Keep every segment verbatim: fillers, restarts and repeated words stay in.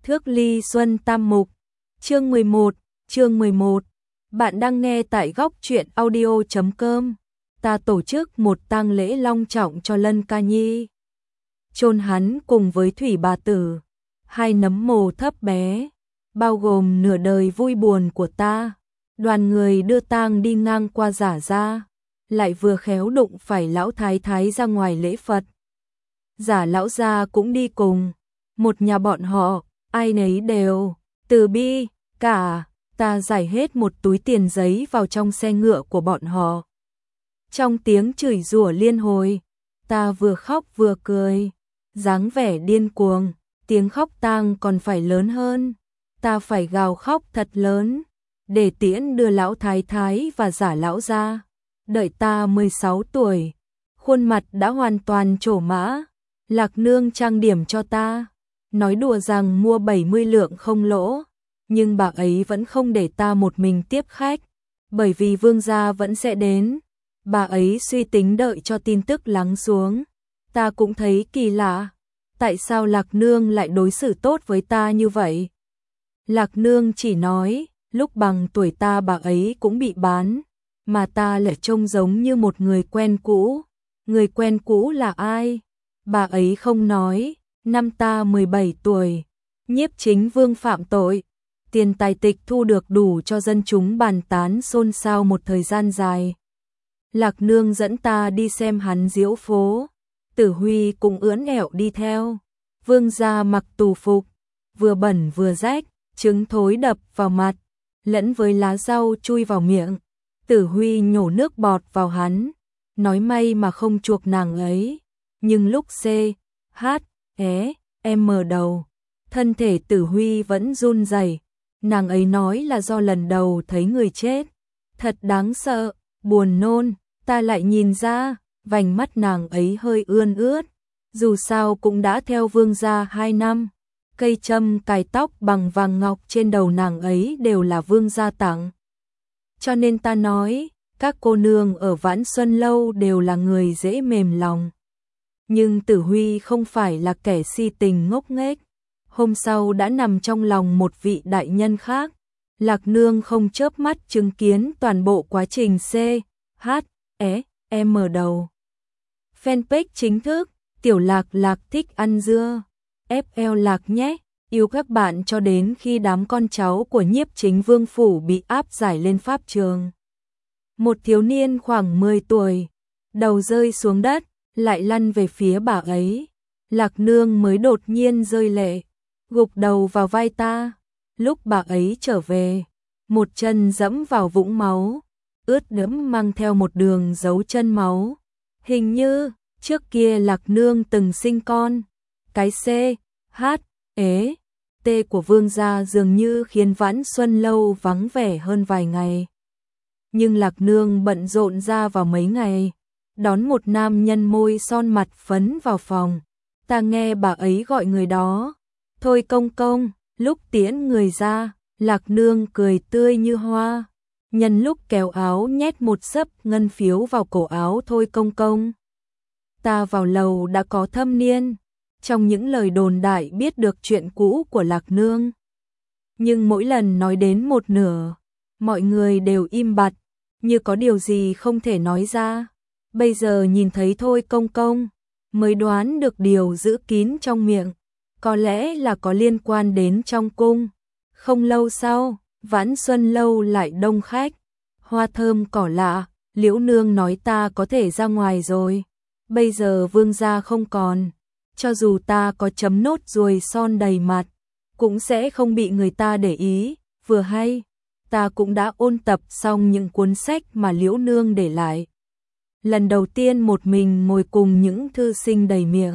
Thước ly xuân tam mục, chương mười một, chương mười một. Bạn đang nghe tại góc truyện audio chấm com. Ta tổ chức một tang lễ long trọng cho Lân Ca Nhi. Chôn hắn cùng với Thủy Bà Tử, hai nấm mồ thấp bé, bao gồm nửa đời vui buồn của ta. Đoàn người đưa tang đi ngang qua Giả gia, lại vừa khéo đụng phải lão thái thái ra ngoài lễ Phật. Giả lão gia cũng đi cùng, một nhà bọn họ, ai nấy đều từ bi cả. Ta giải hết một túi tiền giấy vào trong xe ngựa của bọn họ. Trong tiếng chửi rủa liên hồi, ta vừa khóc vừa cười, dáng vẻ điên cuồng, tiếng khóc tang còn phải lớn hơn. Ta phải gào khóc thật lớn, để tiễn đưa lão thái thái và Giả lão gia. Đợi ta mười sáu tuổi, khuôn mặt đã hoàn toàn trổ mã, Lạc Nương trang điểm cho ta, nói đùa rằng mua bảy mươi lượng không lỗ, nhưng bà ấy vẫn không để ta một mình tiếp khách, bởi vì vương gia vẫn sẽ đến. Bà ấy suy tính đợi cho tin tức lắng xuống. Ta cũng thấy kỳ lạ, tại sao Lạc Nương lại đối xử tốt với ta như vậy? Lạc Nương chỉ nói, lúc bằng tuổi ta bà ấy cũng bị bán, mà ta lại trông giống như một người quen cũ. Người quen cũ là ai? Bà ấy không nói. Năm ta mười bảy tuổi, Nhiếp Chính Vương phạm tội, tiền tài tịch thu được đủ cho dân chúng bàn tán xôn xao một thời gian dài. Lạc Nương dẫn ta đi xem hắn diễu phố, Tử Huy cũng ưỡn ẹo đi theo. Vương gia mặc tù phục, vừa bẩn vừa rách, trứng thối đập vào mặt, lẫn với lá rau chui vào miệng. Tử Huy nhổ nước bọt vào hắn, nói may mà không chuộc nàng ấy. Nhưng lúc C, H, É, em mở đầu, thân thể Tử Huy vẫn run rẩy. Nàng ấy nói là do lần đầu thấy người chết. Thật đáng sợ, buồn nôn, ta lại nhìn ra, vành mắt nàng ấy hơi ươn ướt. Dù sao cũng đã theo vương gia hai năm. Cây châm cài tóc bằng vàng ngọc trên đầu nàng ấy đều là vương gia tặng. Cho nên ta nói, các cô nương ở Vãn Xuân Lâu đều là người dễ mềm lòng. Nhưng Tử Huy không phải là kẻ si tình ngốc nghếch. Hôm sau đã nằm trong lòng một vị đại nhân khác. Lạc Nương không chớp mắt chứng kiến toàn bộ quá trình C, H, E, M đầu. Fanpage chính thức, Tiểu Lạc Lạc thích ăn dưa, ép lờ Lạc nhé, yêu các bạn cho đến khi đám con cháu của Nhiếp Chính Vương phủ bị áp giải lên pháp trường. Một thiếu niên khoảng mười tuổi, đầu rơi xuống đất, lại lăn về phía bà ấy. Lạc Nương mới đột nhiên rơi lệ, gục đầu vào vai ta. Lúc bà ấy trở về, một chân dẫm vào vũng máu, ướt đẫm mang theo một đường dấu chân máu. Hình như trước kia Lạc Nương từng sinh con. Cái C, H, É, T của vương gia dường như khiến Vãn Xuân Lâu vắng vẻ hơn vài ngày. Nhưng Lạc Nương bận rộn ra vào mấy ngày, đón một nam nhân môi son mặt phấn vào phòng. Ta nghe bà ấy gọi người đó, Thôi công công. Lúc tiễn người ra, Lạc Nương cười tươi như hoa, nhân lúc kéo áo nhét một xấp ngân phiếu vào cổ áo Thôi công công. Ta vào lầu đã có thâm niên, trong những lời đồn đại biết được chuyện cũ của Lạc Nương. Nhưng mỗi lần nói đến một nửa, mọi người đều im bặt, như có điều gì không thể nói ra. Bây giờ nhìn thấy Thôi công công, mới đoán được điều giữ kín trong miệng, có lẽ là có liên quan đến trong cung. Không lâu sau, Vãn Xuân Lâu lại đông khách, hoa thơm cỏ lạ. Liễu nương nói ta có thể ra ngoài rồi. Bây giờ vương gia không còn, cho dù ta có chấm nốt ruồi son đầy mặt, cũng sẽ không bị người ta để ý. Vừa hay, ta cũng đã ôn tập xong những cuốn sách mà Liễu nương để lại. Lần đầu tiên một mình ngồi cùng những thư sinh đầy miệng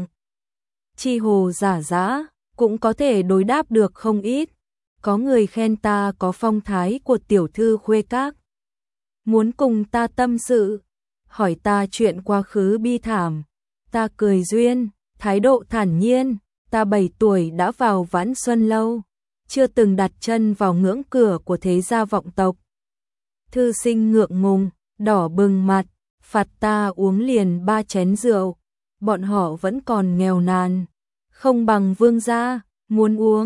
chi hồ giả dã, cũng có thể đối đáp được không ít. Có người khen ta có phong thái của tiểu thư khuê các, muốn cùng ta tâm sự, hỏi ta chuyện quá khứ bi thảm. Ta cười duyên, thái độ thản nhiên. Ta bảy tuổi đã vào Vãn Xuân Lâu, chưa từng đặt chân vào ngưỡng cửa của thế gia vọng tộc. Thư sinh ngượng ngùng, đỏ bừng mặt, phạt ta uống liền ba chén rượu. Bọn họ vẫn còn nghèo nàn, không bằng vương gia, muốn uống,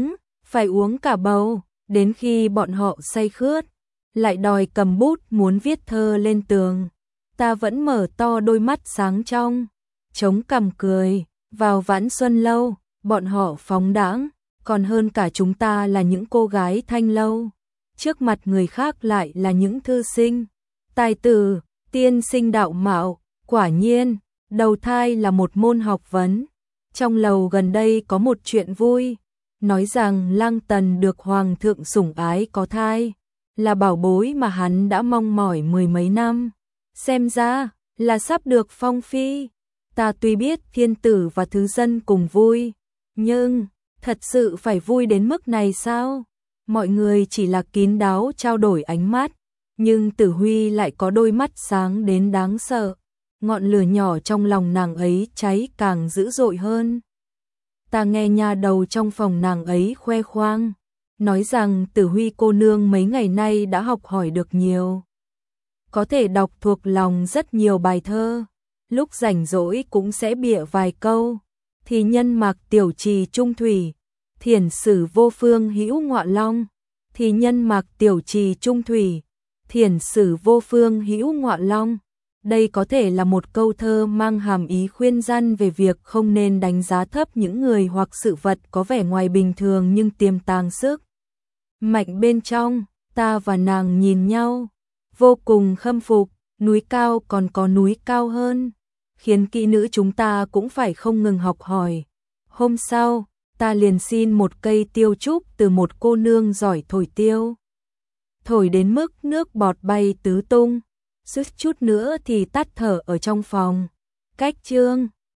phải uống cả bầu, đến khi bọn họ say khướt, lại đòi cầm bút muốn viết thơ lên tường. Ta vẫn mở to đôi mắt sáng trong, chống cằm cười, vào Vãn Xuân Lâu, bọn họ phóng đãng, còn hơn cả chúng ta là những cô gái thanh lâu. Trước mặt người khác lại là những thư sinh, tài tử, tiên sinh đạo mạo, quả nhiên, đầu thai là một môn học vấn. Trong lầu gần đây có một chuyện vui, nói rằng Lang Tần được Hoàng thượng sủng ái có thai, là bảo bối mà hắn đã mong mỏi mười mấy năm. Xem ra là sắp được phong phi. Ta tuy biết thiên tử và thứ dân cùng vui, nhưng thật sự phải vui đến mức này sao? Mọi người chỉ là kín đáo trao đổi ánh mắt, nhưng Tử Huy lại có đôi mắt sáng đến đáng sợ. Ngọn lửa nhỏ trong lòng nàng ấy cháy càng dữ dội hơn. Ta nghe nha đầu trong phòng nàng ấy khoe khoang, nói rằng Tử Huy cô nương mấy ngày nay đã học hỏi được nhiều, có thể đọc thuộc lòng rất nhiều bài thơ, lúc rảnh rỗi cũng sẽ bịa vài câu. Thì nhân mặc tiểu trì trung thủy, thiển sử vô phương hữu ngọa long. Thì nhân mặc tiểu trì trung thủy, thiển sử vô phương hữu ngọa long. Đây có thể là một câu thơ mang hàm ý khuyên răn về việc không nên đánh giá thấp những người hoặc sự vật có vẻ ngoài bình thường nhưng tiềm tàng sức mạnh bên trong. Ta và nàng nhìn nhau, vô cùng khâm phục, núi cao còn có núi cao hơn, khiến kỹ nữ chúng ta cũng phải không ngừng học hỏi. Hôm sau, ta liền xin một cây tiêu trúc từ một cô nương giỏi thổi tiêu. Thổi đến mức nước bọt bay tứ tung, suýt chút nữa thì tắt thở ở trong phòng. Cách chương